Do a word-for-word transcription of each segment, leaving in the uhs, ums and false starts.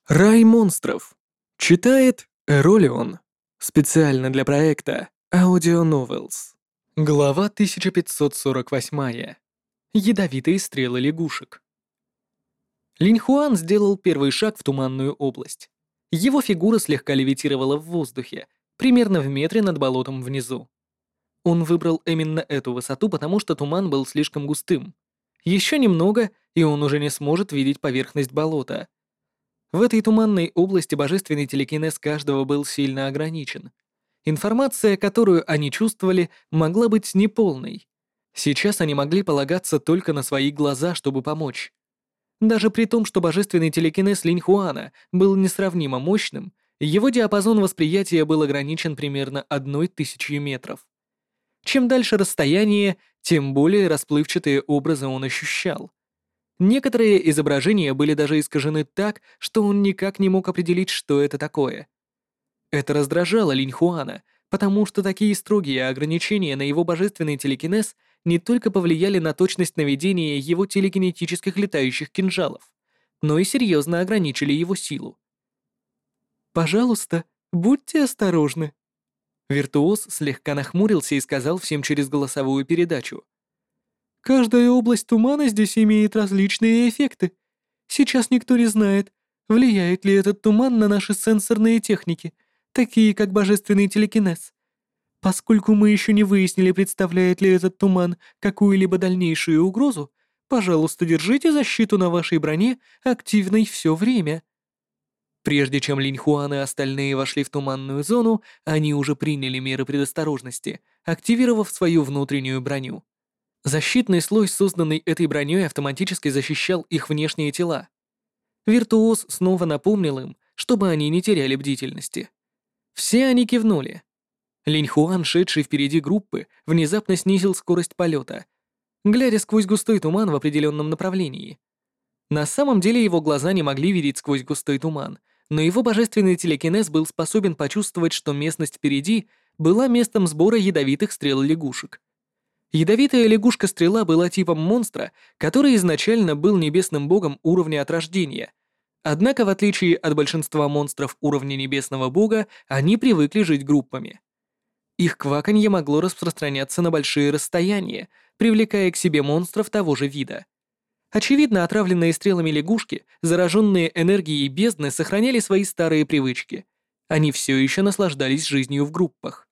Рай монстров. Читает Эролион. Специально для проекта Audio Novels. Глава тысяча пятьсот сорок восемь. Ядовитые стрелы лягушек. Линь Хуан сделал первый шаг в туманную область. Его фигура слегка левитировала в воздухе, примерно в метре над болотом внизу. Он выбрал именно эту высоту, потому что туман был слишком густым. Еще немного, и он уже не сможет видеть поверхность болота. В этой туманной области божественный телекинез каждого был сильно ограничен. Информация, которую они чувствовали, могла быть неполной. Сейчас они могли полагаться только на свои глаза, чтобы помочь. Даже при том, что божественный телекинез Линь Хуана был несравнимо мощным, его диапазон восприятия был ограничен примерно одной тысячей метров. Чем дальше расстояние, тем более расплывчатые образы он ощущал. Некоторые изображения были даже искажены так, что он никак не мог определить, что это такое. Это раздражало Линь Хуана, потому что такие строгие ограничения на его божественный телекинез не только повлияли на точность наведения его телекинетических летающих кинжалов, но и серьезно ограничили его силу. «Пожалуйста, будьте осторожны». Виртуоз слегка нахмурился и сказал всем через голосовую передачу. Каждая область тумана здесь имеет различные эффекты. Сейчас никто не знает, влияет ли этот туман на наши сенсорные техники, такие как божественный телекинез. Поскольку мы еще не выяснили, представляет ли этот туман какую-либо дальнейшую угрозу, пожалуйста, держите защиту на вашей броне активной все время. Прежде чем Линь Хуан и остальные вошли в туманную зону, они уже приняли меры предосторожности, активировав свою внутреннюю броню. Защитный слой, созданный этой броней, автоматически защищал их внешние тела. Виртуоз снова напомнил им, чтобы они не теряли бдительности. Все они кивнули. Линь Хуан, шедший впереди группы, внезапно снизил скорость полета, глядя сквозь густой туман в определенном направлении. На самом деле его глаза не могли видеть сквозь густой туман, но его божественный телекинез был способен почувствовать, что местность впереди была местом сбора ядовитых стрел лягушек. Ядовитая лягушка-стрела была типом монстра, который изначально был небесным богом уровня от рождения. Однако, в отличие от большинства монстров уровня небесного бога, они привыкли жить группами. Их кваканье могло распространяться на большие расстояния, привлекая к себе монстров того же вида. Очевидно, отравленные стрелами лягушки, зараженные энергией бездны, сохраняли свои старые привычки. Они все еще наслаждались жизнью в группах.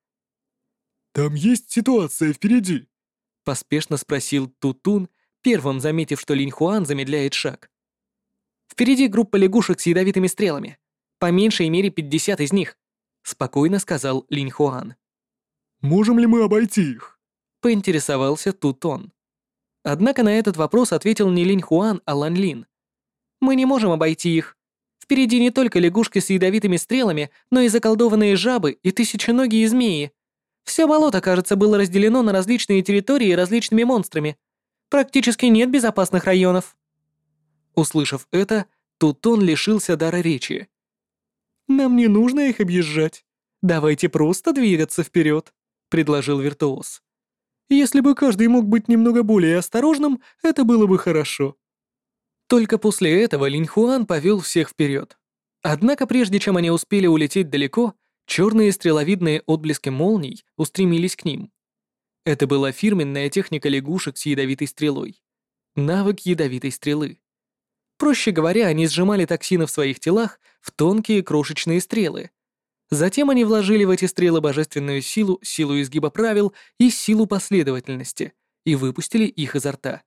«Там есть ситуация впереди», — поспешно спросил Тутун, первым заметив, что Линь Хуан замедляет шаг. «Впереди группа лягушек с ядовитыми стрелами. По меньшей мере пятьдесят из них», — спокойно сказал Линь Хуан. «Можем ли мы обойти их?» — поинтересовался Тутон. Однако на этот вопрос ответил не Линь Хуан, а Лан Лин. «Мы не можем обойти их. Впереди не только лягушки с ядовитыми стрелами, но и заколдованные жабы и тысяченогие змеи. Все болото, кажется, было разделено на различные территории различными монстрами. Практически нет безопасных районов». Услышав это, Тутон лишился дара речи. «Нам не нужно их объезжать. Давайте просто двигаться вперед», — предложил Виртуоз. «Если бы каждый мог быть немного более осторожным, это было бы хорошо». Только после этого Линь Хуан повел всех вперед. Однако прежде чем они успели улететь далеко, черные стреловидные отблески молний устремились к ним. Это была фирменная техника лягушек с ядовитой стрелой. Навык ядовитой стрелы. Проще говоря, они сжимали токсины в своих телах в тонкие крошечные стрелы. Затем они вложили в эти стрелы божественную силу, силу изгиба правил и силу последовательности и выпустили их изо рта.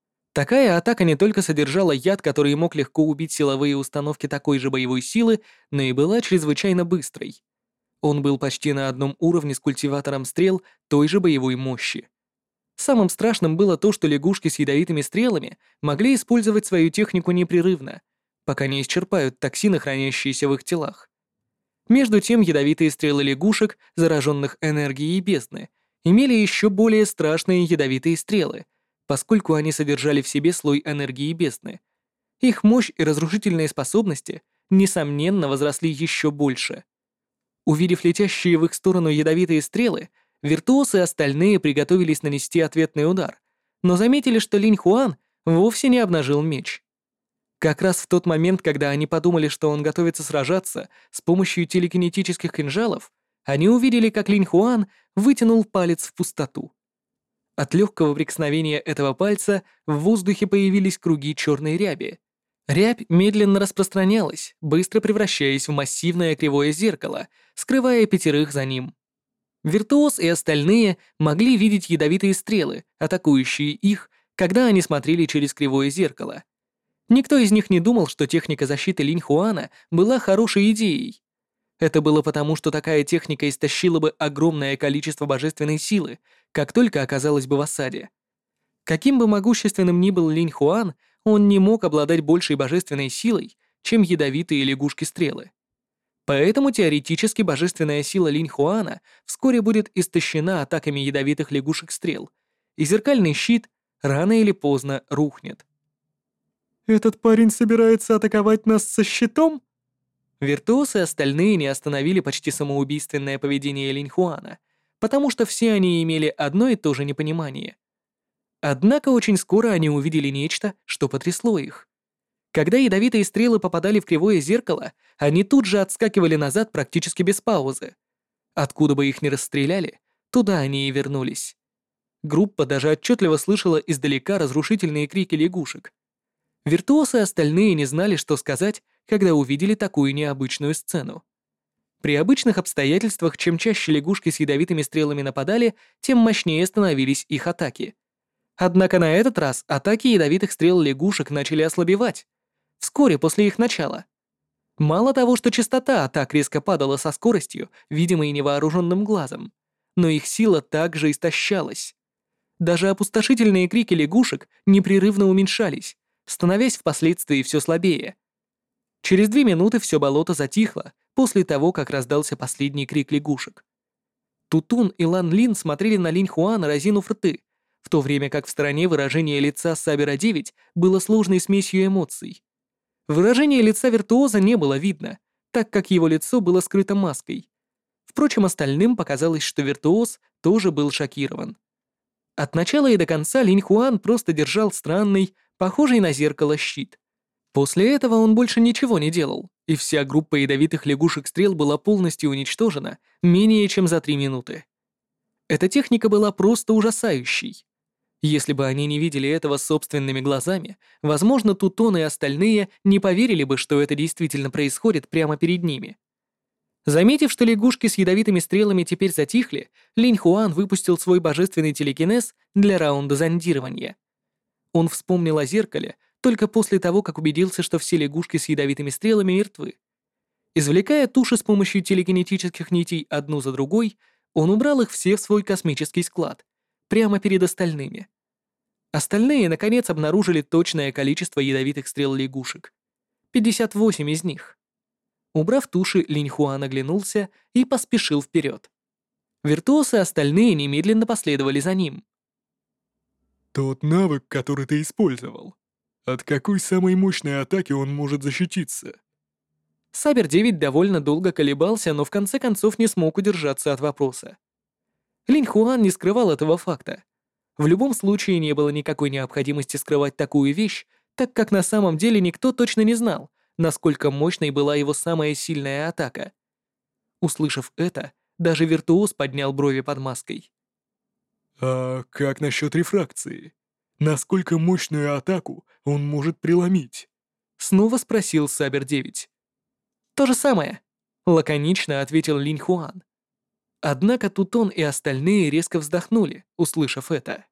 Такая атака не только содержала яд, который мог легко убить силовые установки такой же боевой силы, но и была чрезвычайно быстрой. Он был почти на одном уровне с культиватором стрел той же боевой мощи. Самым страшным было то, что лягушки с ядовитыми стрелами могли использовать свою технику непрерывно, пока не исчерпают токсины, хранящиеся в их телах. Между тем, ядовитые стрелы лягушек, зараженных энергией бездны, имели еще более страшные ядовитые стрелы, поскольку они содержали в себе слой энергии бездны. Их мощь и разрушительные способности, несомненно, возросли еще больше. Увидев летящие в их сторону ядовитые стрелы, Виртуоз и остальные приготовились нанести ответный удар, но заметили, что Линь Хуан вовсе не обнажил меч. Как раз в тот момент, когда они подумали, что он готовится сражаться с помощью телекинетических кинжалов, они увидели, как Линь Хуан вытянул палец в пустоту. От легкого прикосновения этого пальца в воздухе появились круги черной ряби. Рябь медленно распространялась, быстро превращаясь в массивное кривое зеркало, скрывая пятерых за ним. Виртуоз и остальные могли видеть ядовитые стрелы, атакующие их, когда они смотрели через кривое зеркало. Никто из них не думал, что техника защиты Линь Хуана была хорошей идеей. Это было потому, что такая техника истощила бы огромное количество божественной силы, как только оказалась бы в осаде. Каким бы могущественным ни был Линь Хуан, он не мог обладать большей божественной силой, чем ядовитые лягушки-стрелы. Поэтому теоретически божественная сила Линь Хуана вскоре будет истощена атаками ядовитых лягушек-стрел, и зеркальный щит рано или поздно рухнет. Этот парень собирается атаковать нас со щитом? Виртуоз и остальные не остановили почти самоубийственное поведение Линь Хуана, потому что все они имели одно и то же непонимание. Однако очень скоро они увидели нечто, что потрясло их. Когда ядовитые стрелы попадали в кривое зеркало, они тут же отскакивали назад практически без паузы. Откуда бы их ни расстреляли, туда они и вернулись. Группа даже отчетливо слышала издалека разрушительные крики лягушек. Виртуозы и остальные не знали, что сказать, когда увидели такую необычную сцену. При обычных обстоятельствах, чем чаще лягушки с ядовитыми стрелами нападали, тем мощнее становились их атаки. Однако на этот раз атаки ядовитых стрел лягушек начали ослабевать, вскоре после их начала. Мало того, что частота атак резко падала со скоростью, видимой невооруженным глазом, но их сила также истощалась. Даже опустошительные крики лягушек непрерывно уменьшались, становясь впоследствии все слабее. Через две минуты все болото затихло после того, как раздался последний крик лягушек. Тутун и Лан Лин смотрели на Линь Хуана, разинув рты, в то время как в стороне выражение лица Сабера девять было сложной смесью эмоций. Выражение лица виртуоза не было видно, так как его лицо было скрыто маской. Впрочем, остальным показалось, что виртуоз тоже был шокирован. От начала и до конца Линь Хуан просто держал странный, похожий на зеркало щит. После этого он больше ничего не делал, и вся группа ядовитых лягушек-стрел была полностью уничтожена менее чем за три минуты. Эта техника была просто ужасающей. Если бы они не видели этого собственными глазами, возможно, Тутон и остальные не поверили бы, что это действительно происходит прямо перед ними. Заметив, что лягушки с ядовитыми стрелами теперь затихли, Линь Хуан выпустил свой божественный телекинез для раунда зондирования. Он вспомнил о зеркале только после того, как убедился, что все лягушки с ядовитыми стрелами мертвы. Извлекая туши с помощью телекинетических нитей одну за другой, он убрал их все в свой космический склад, прямо перед остальными. Остальные, наконец, обнаружили точное количество ядовитых стрел лягушек. пятьдесят восемь из них. Убрав туши, Линь Хуан оглянулся и поспешил вперед. Виртуозы и остальные немедленно последовали за ним. Тот навык, который ты использовал. От какой самой мощной атаки он может защититься? Сабер девять довольно долго колебался, но в конце концов не смог удержаться от вопроса. Линь Хуан не скрывал этого факта. В любом случае не было никакой необходимости скрывать такую вещь, так как на самом деле никто точно не знал, насколько мощной была его самая сильная атака. Услышав это, даже виртуоз поднял брови под маской. А как насчет рефракции? Насколько мощную атаку он может преломить? Снова спросил Сабер девять. То же самое, лаконично ответил Линь Хуан. Однако Тутон и остальные резко вздохнули, услышав это.